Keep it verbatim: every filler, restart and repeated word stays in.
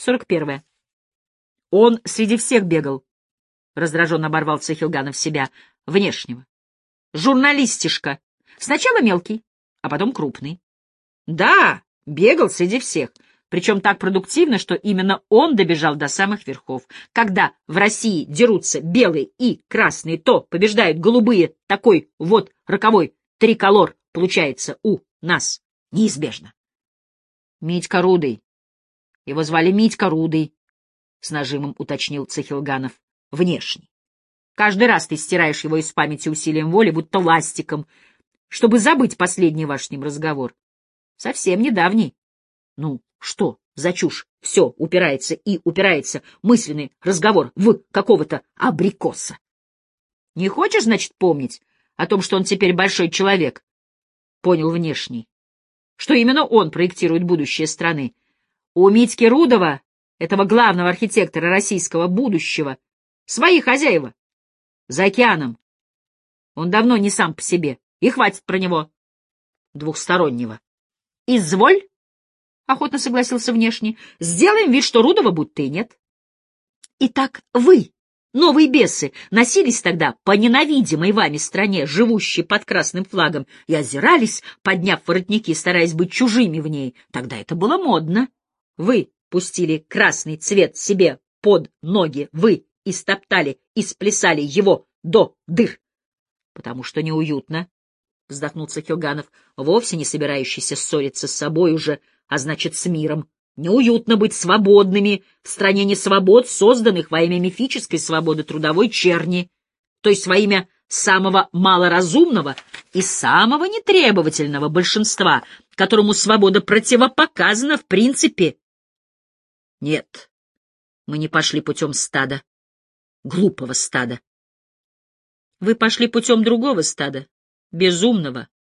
сорок первое. Он среди всех бегал, — раздраженно оборвал Цихилганов себя, — внешнего. Журналистишка. Сначала мелкий, а потом крупный. Да, бегал среди всех, причем так продуктивно, что именно он добежал до самых верхов. Когда в России дерутся белые и красные, то побеждают голубые, такой вот роковой триколор получается у нас неизбежно. Митька Рудый. Его звали Митька Рудый, — с нажимом уточнил Цихилганов. Внешний. Каждый раз ты стираешь его из памяти усилием воли, будто ластиком, чтобы забыть последний ваш с ним разговор. Совсем недавний. Ну, что за чушь? Все упирается и упирается мысленный разговор в какого-то абрикоса. Не хочешь, значит, помнить о том, что он теперь большой человек? Понял внешний. Что именно он проектирует будущее страны. У Митьки Рудова, этого главного архитектора российского будущего, свои хозяева. За океаном. Он давно не сам по себе. И хватит про него. Двухстороннего. Изволь, — охотно согласился внешний, — сделаем вид, что Рудова будто и нет. Итак, вы, новые бесы, носились тогда по ненавидимой вами стране, живущей под красным флагом, и озирались, подняв воротники, стараясь быть чужими в ней. Тогда это было модно. Вы пустили красный цвет себе под ноги, вы истоптали и сплясали его до дыр. Потому что неуютно, — вздохнул Цихилганов, вовсе не собирающийся ссориться с собой уже, а значит, с миром. Неуютно быть свободными в стране несвобод, созданных во имя мифической свободы трудовой черни, то есть во имя самого малоразумного и самого нетребовательного большинства, которому свобода противопоказана в принципе. Нет, мы не пошли путем стада, глупого стада. Вы пошли путем другого стада, безумного,